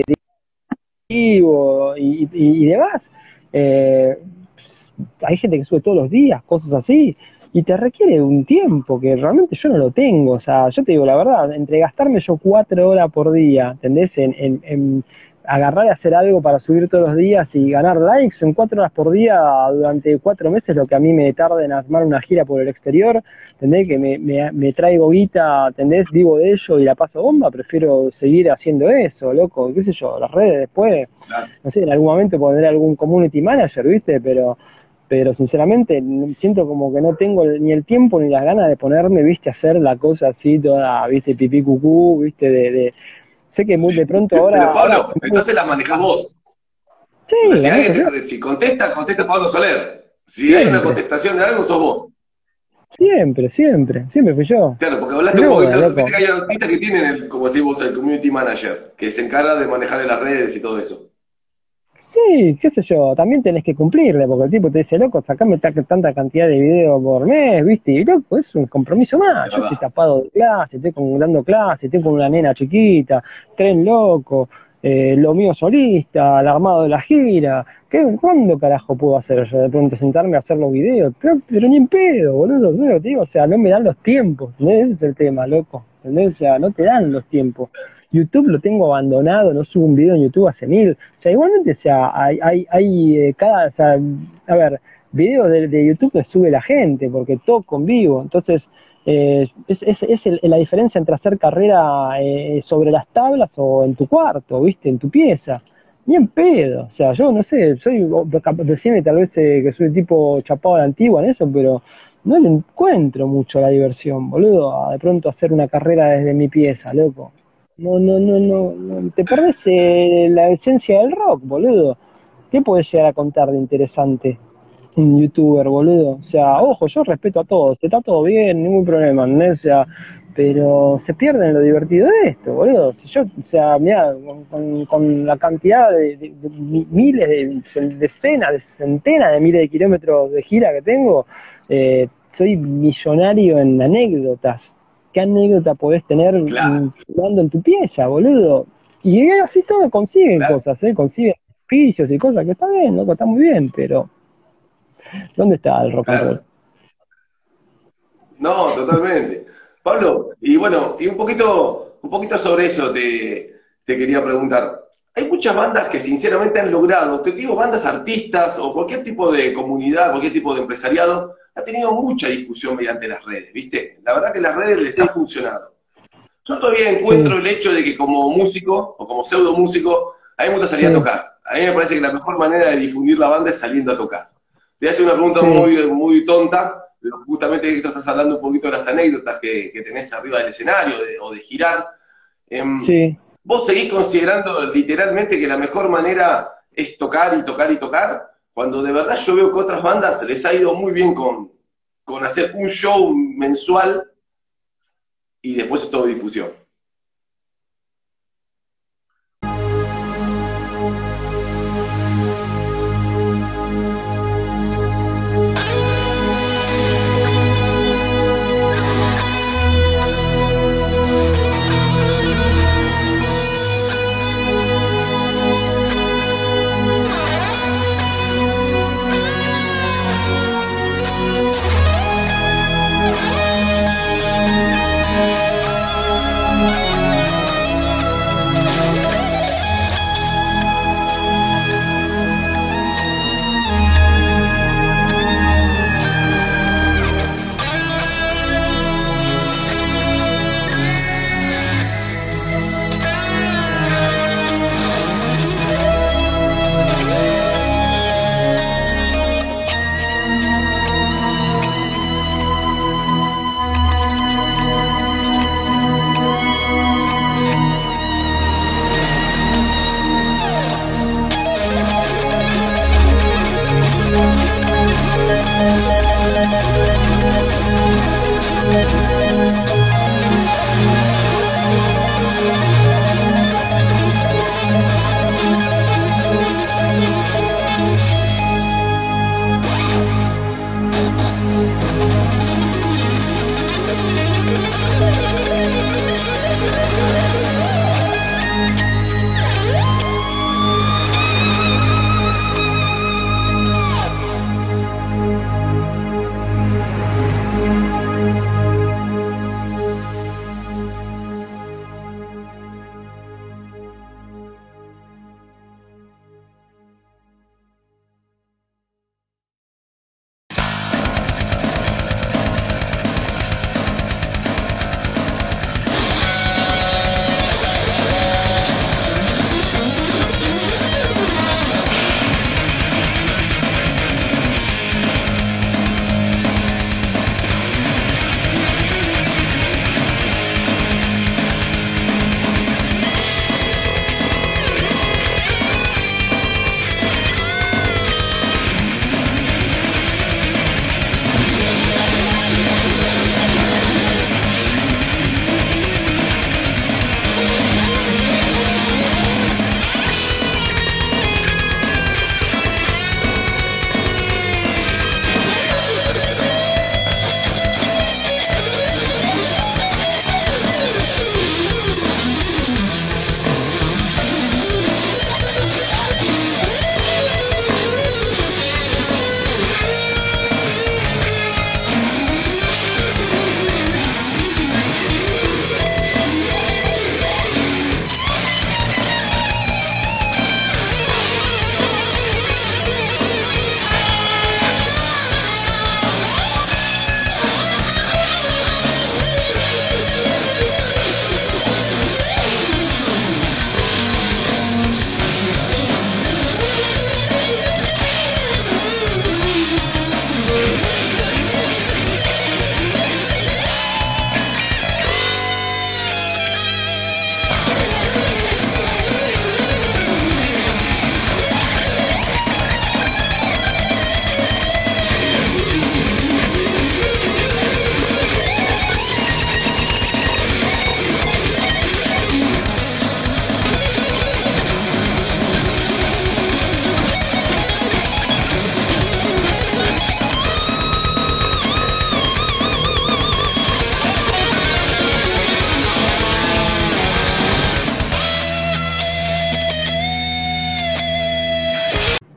y demás. eh, Hay gente que sube todos los días, cosas así, y te requiere un tiempo que realmente yo no lo tengo. O sea, yo te digo la verdad, entre gastarme yo 4 horas por día, ¿entendés? En agarrar y hacer algo para subir todos los días y ganar likes en 4 horas por día durante 4 meses, lo que a mí me tarda en armar una gira por el exterior, ¿entendés? Que me traigo guita, ¿entendés? Vivo de ello y la paso bomba, prefiero seguir haciendo eso, loco, qué sé yo, las redes después, Claro. no sé, en algún momento pondré algún community manager, ¿viste? Pero sinceramente siento como que no tengo ni el tiempo ni las ganas de ponerme, viste, a hacer la cosa así toda, viste, pipí cucú, viste, sé que muy de pronto Pero ahora Pablo, entonces las manejás vos. O sea, sí, si la alguien manejo yo, si contesta Pablo Soler. Si hay una siempre, contestación de algo, sos vos. siempre fui yo, Claro, porque sin hablaste un duda, poquito, viste loco. que hay artistas que tienen, como decís vos, el community manager, que se encarga de manejar las redes y todo eso. Sí, qué sé yo, también tenés que cumplirle, porque el tipo te dice, loco, sacame tanta cantidad de videos por mes, ¿viste? Y loco, es un compromiso más. Es Yo estoy verdad. tapado de clase, dando clase, estoy con una nena chiquita, tren loco, lo mío solista, el armado de la gira. ¿Cuándo carajo puedo hacer yo de pronto sentarme a hacer los videos? Pero ni en pedo, boludo, no, te digo, o sea, no me dan los tiempos, ¿entendés? Ese es el tema, loco, ¿entendés? O sea, no te dan los tiempos. YouTube lo tengo abandonado, no subo un video en YouTube hace mil. O sea, igualmente, o sea, o sea, a ver, videos de YouTube que sube la gente, porque toco en vivo. Entonces, la diferencia entre hacer carrera sobre las tablas o en tu cuarto, ¿viste? En tu pieza. Ni en pedo. O sea, yo no sé, decime tal vez que soy tipo chapado a la antigua en eso, pero no le encuentro mucho la diversión, boludo, a de pronto hacer una carrera desde mi pieza, loco. No, te perdés la esencia del rock, boludo. ¿Qué podés llegar a contar de interesante un youtuber, boludo? O sea, ojo, yo respeto a todos, está todo bien, ningún problema, ¿no? O sea, pero se pierden lo divertido de esto, boludo. Si yo, o sea, mirá, con la cantidad de miles, decenas, de centenas de miles de kilómetros de gira que tengo, soy millonario en anécdotas. ¿Qué anécdota podés tener Claro, jugando en tu pieza, boludo? Y así todos consiguen claro, cosas, consiguen oficios y cosas que está bien, loco, está muy bien, pero ¿dónde está el rock and roll? claro. No, totalmente. Pablo, y bueno, y un poquito sobre eso te quería preguntar. Hay muchas bandas que sinceramente han logrado, te digo bandas artistas o cualquier tipo de comunidad, cualquier tipo de empresariado, ha tenido mucha difusión mediante las redes, ¿viste? La verdad que las redes les ha funcionado. Yo todavía Sí, encuentro el hecho de que como músico o como pseudo músico, a mí me gusta salir a sí, tocar. A mí me parece que la mejor manera de difundir la banda es saliendo a tocar. Te hace una pregunta sí, muy tonta, pero justamente que estás hablando un poquito de las anécdotas que tenés arriba del escenario o de girar. Em, sí. ¿Vos seguís considerando literalmente que la mejor manera es tocar y tocar y tocar? Cuando de verdad yo veo que otras bandas les ha ido muy bien con hacer un show mensual y después es todo difusión.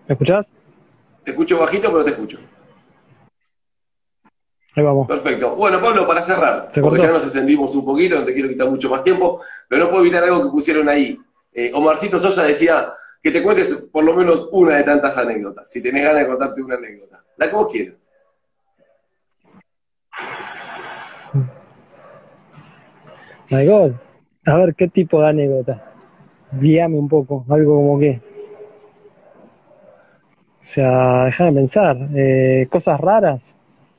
¿Me escuchás? Te escucho bajito, pero te escucho. Ahí vamos. Perfecto. Bueno, Pablo, para cerrar, ¿Se porque cortó? ya nos extendimos un poquito, no te quiero quitar mucho más tiempo, pero no puedo evitar algo que pusieron ahí. Omarcito Sosa decía que te cuentes por lo menos una de tantas anécdotas, si tenés ganas de contarte una anécdota. La que vos quieras. My God. A ver, ¿qué tipo de anécdota? Guíame un poco, algo como que. O sea, déjame pensar. Cosas raras.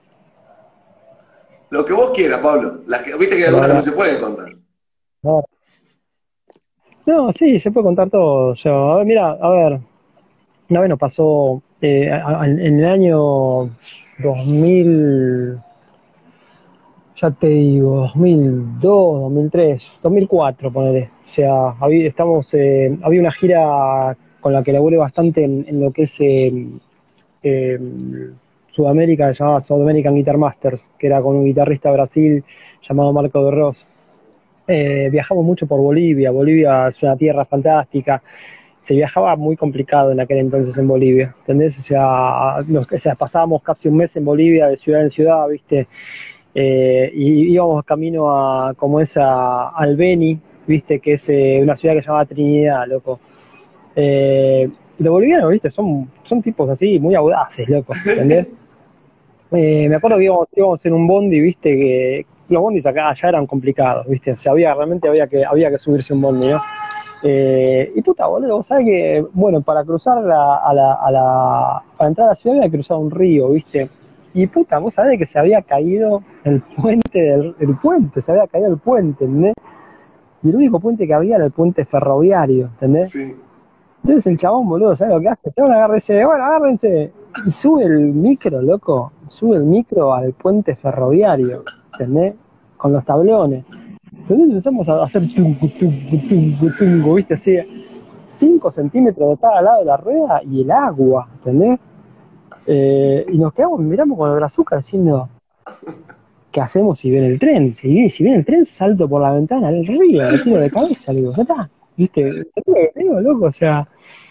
Lo que vos quieras, Pablo. Las que, viste que Pero algunas no ahora, se pueden contar. no, no, sí, se puede contar todo. O sea, a ver, mira, a ver, una vez nos pasó en el año 2000, ya te digo, 2002, 2003, 2004, ponele. O sea, había una gira con la que laburé bastante en lo que es eh, Sudamérica, que se llamaba South American Guitar Masters, que era con un guitarrista de Brasil llamado Marco de Ros. Viajamos mucho por Bolivia. Bolivia es una tierra fantástica. Se viajaba muy complicado en aquel entonces en Bolivia, ¿entendés? O sea, pasábamos casi un mes en Bolivia, de ciudad en ciudad, ¿viste? Y íbamos camino como es al Beni, ¿viste? Que es una ciudad que se llama Trinidad, loco. Los bolivianos, ¿viste? Son tipos así, muy audaces, loco, ¿entendés? Me acuerdo que íbamos en un bondi, viste, que los bondis allá eran complicados, viste, o sea, realmente había que subirse un bondi, ¿no? Y puta, boludo, vos sabés que, bueno, para cruzar para entrar a la ciudad había que cruzar un río, viste, y puta, vos sabés que se había caído el puente, se había caído el puente, ¿entendés? Y el único puente que había era el puente ferroviario, ¿entendés? Sí. Entonces el chabón, boludo, ¿sabes lo que hace? Chabón, agárrese, bueno, agárrense. Y sube el micro, loco. Sube el micro al puente ferroviario, ¿entendés? Con los tablones. Entonces empezamos a hacer tungu, tungu, tungu, tungu, ¿viste? Así, 5 centímetros de cada lado de la rueda y el agua, ¿entendés? Y nos quedamos, miramos con el brazuca diciendo, ¿qué hacemos si viene el tren? Si viene el tren, salto por la ventana al río, le tiro de cabeza, le digo, ya está, ¿viste? Digo, loco, o sea,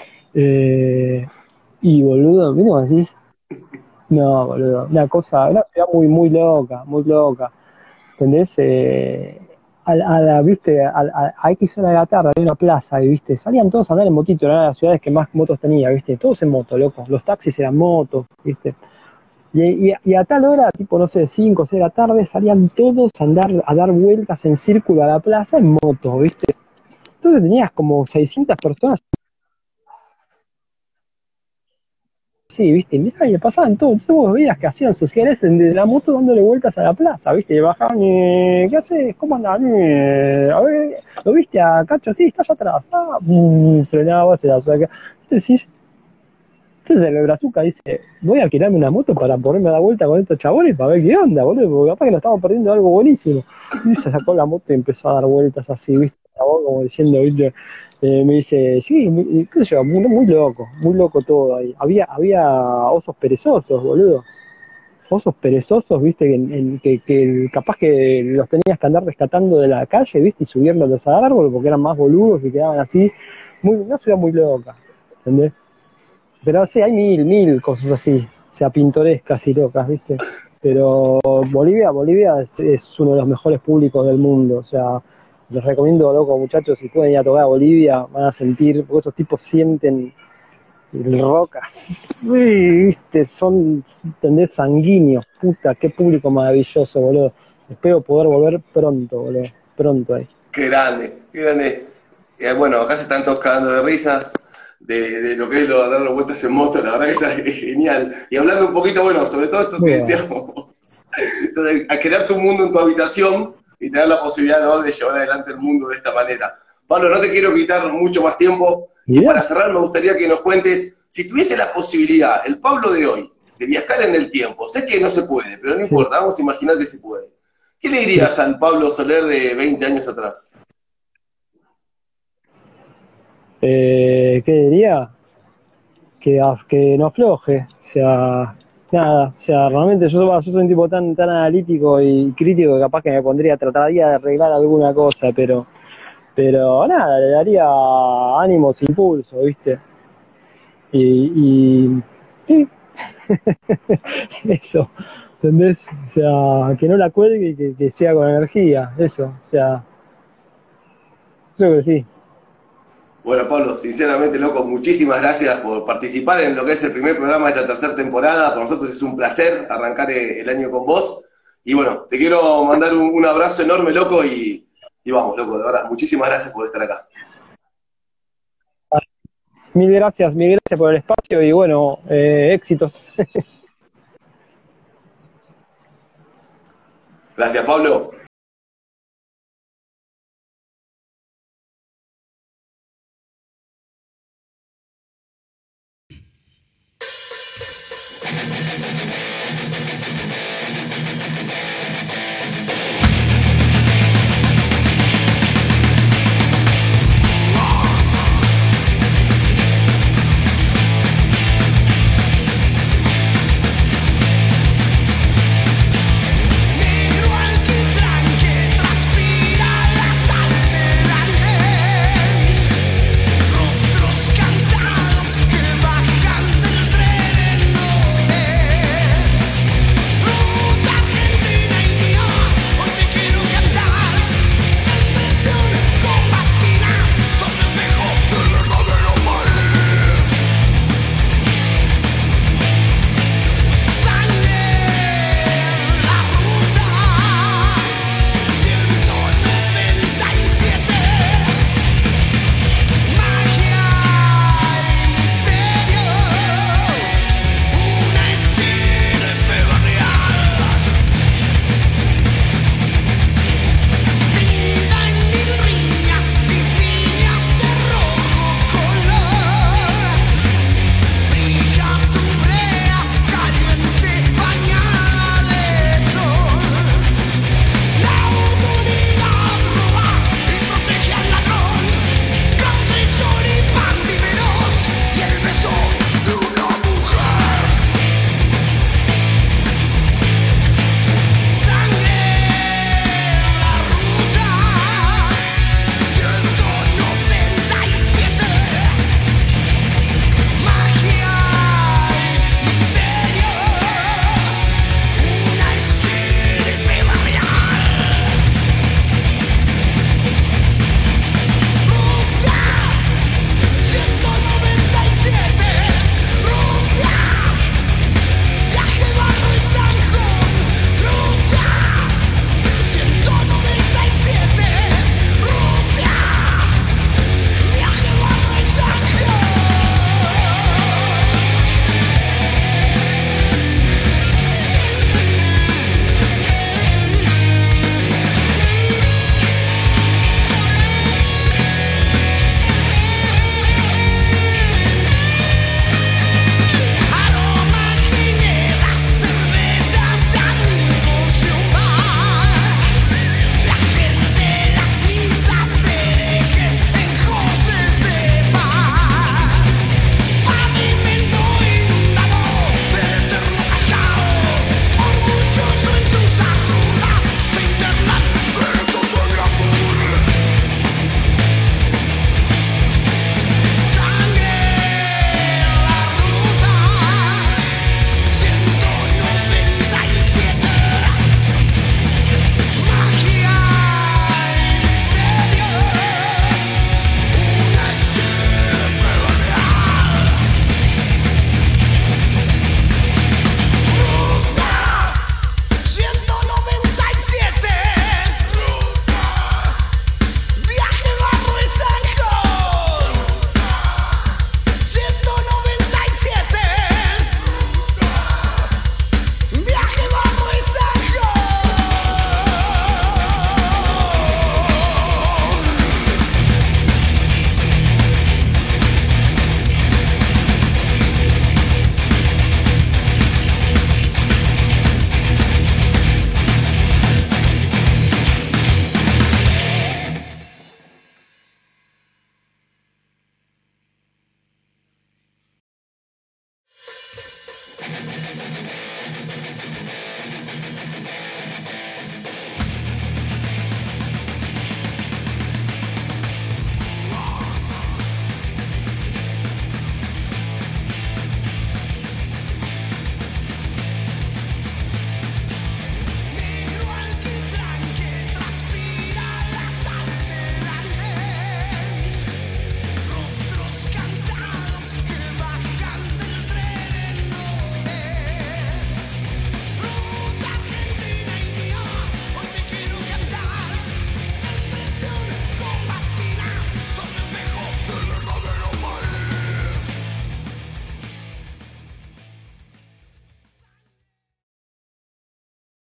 y boludo, ¿viste cómo decís? No, boludo, una ciudad muy, muy loca, muy loca, ¿entendés? ¿Viste? A X hora de la tarde había una plaza y, ¿viste? Salían todos a andar en motito, era una de las ciudades que más motos tenía, ¿viste? Todos en moto, loco, los taxis eran motos, ¿viste? Y a tal hora, tipo, no sé, 5 o 6 de la tarde, salían todos a dar vueltas en círculo a la plaza en moto, ¿viste? Entonces tenías como 600 personas. Sí, ¿viste? Mirá, y le pasaban todo, todos los días que hacían sociales de la moto dándole vueltas a la plaza, ¿viste? Y bajaban, ¿qué haces? ¿Cómo andan? A ver, ¿lo viste a Cacho? Sí, está allá atrás. Frenaba, se la saca. Entonces el brazuca dice, voy a alquilarme una moto para ponerme a dar vuelta con estos chabones para ver qué onda, boludo, porque capaz que nos estamos perdiendo algo buenísimo. Y se sacó la moto y empezó a dar vueltas así, ¿viste? El chabón como diciendo, ¿viste? Me dice, sí, qué sé yo, muy loco todo ahí. Había osos perezosos, boludo. Osos perezosos, ¿viste? Que capaz que los tenías que andar rescatando de la calle, ¿viste? Y subiéndolos al árbol porque eran más boludos y quedaban así. Una ciudad muy loca, ¿entendés? Pero sí, hay mil cosas así, o sea, pintorescas y locas, ¿viste? Pero Bolivia es uno de los mejores públicos del mundo, o sea, les recomiendo, loco, muchachos, si pueden ir a tocar a Bolivia, van a sentir, porque esos tipos sienten el rock así, ¿viste? Son, ¿entendés? Sanguíneos, puta, qué público maravilloso, boludo. Espero poder volver pronto, boludo, pronto ahí. Qué grande, qué grande. Bueno, acá se están todos cagando de risas de lo que es lo de dar las vueltas en moto, la verdad que es genial. Y hablando un poquito, bueno, sobre todo esto que Bueno, decíamos, a crear tu mundo en tu habitación y tener la posibilidad, ¿no?, de llevar adelante el mundo de esta manera. Pablo, no te quiero quitar mucho más tiempo y mirá, para cerrar me gustaría que nos cuentes, si tuviese la posibilidad, el Pablo de hoy, de viajar en el tiempo, sé que no se puede, pero no sí. importa, vamos a imaginar que se puede. ¿Qué le dirías al Pablo Soler de 20 años atrás? ¿Qué diría? Que no afloje, o sea, nada, o sea, realmente yo soy un tipo tan analítico y crítico que capaz que trataría de arreglar alguna cosa, pero nada, le daría ánimos, impulso, ¿viste? y sí, eso, ¿entendés? O sea, que no la cuelgue y que sea con energía, eso, o sea, creo que sí. Bueno, Pablo, sinceramente, loco, muchísimas gracias por participar en lo que es el primer programa de esta tercera temporada. Para nosotros es un placer arrancar el año con vos. Y bueno, te quiero mandar un abrazo enorme, loco, y vamos, loco, de verdad, muchísimas gracias por estar acá. Mil gracias por el espacio y bueno, éxitos. Gracias, Pablo. Negro alquitrán que transpira la sangre grande, rostros cansados que bajan del tren en ruta argentina y mía, hoy te quiero cantar. Expresión con bastinas, sos espejo del verdadero país. Sangre en la ruta 197, magia y misterio, una estirpe barrial, teñida en mil riñas y piñas de rojo color. Brilla tu brea caliente bañada de sol. La autoridad roba y protege al ladrón. Country choripán viveros y el beso de una mujer. Sangre en la ruta 197. Magia y misterio, una estirpe barrial. Ruta 197, ruta, viaje barro y zanjón. Ruta 197, ruta, viaje barro y zanjón. Aromas, ginebras, cervezas, amigos y un bar. La gente, las misas, herejes, enjoses de paz. Pavimento inundado del eterno callao. Orgulloso en sus arrugas, se internan versos de glamour. Sangre en la ruta 197, magia y misterio, una estirpe barrial. Ruta 197, viaje barro y zanjón. 197, viaje barro y zanjón.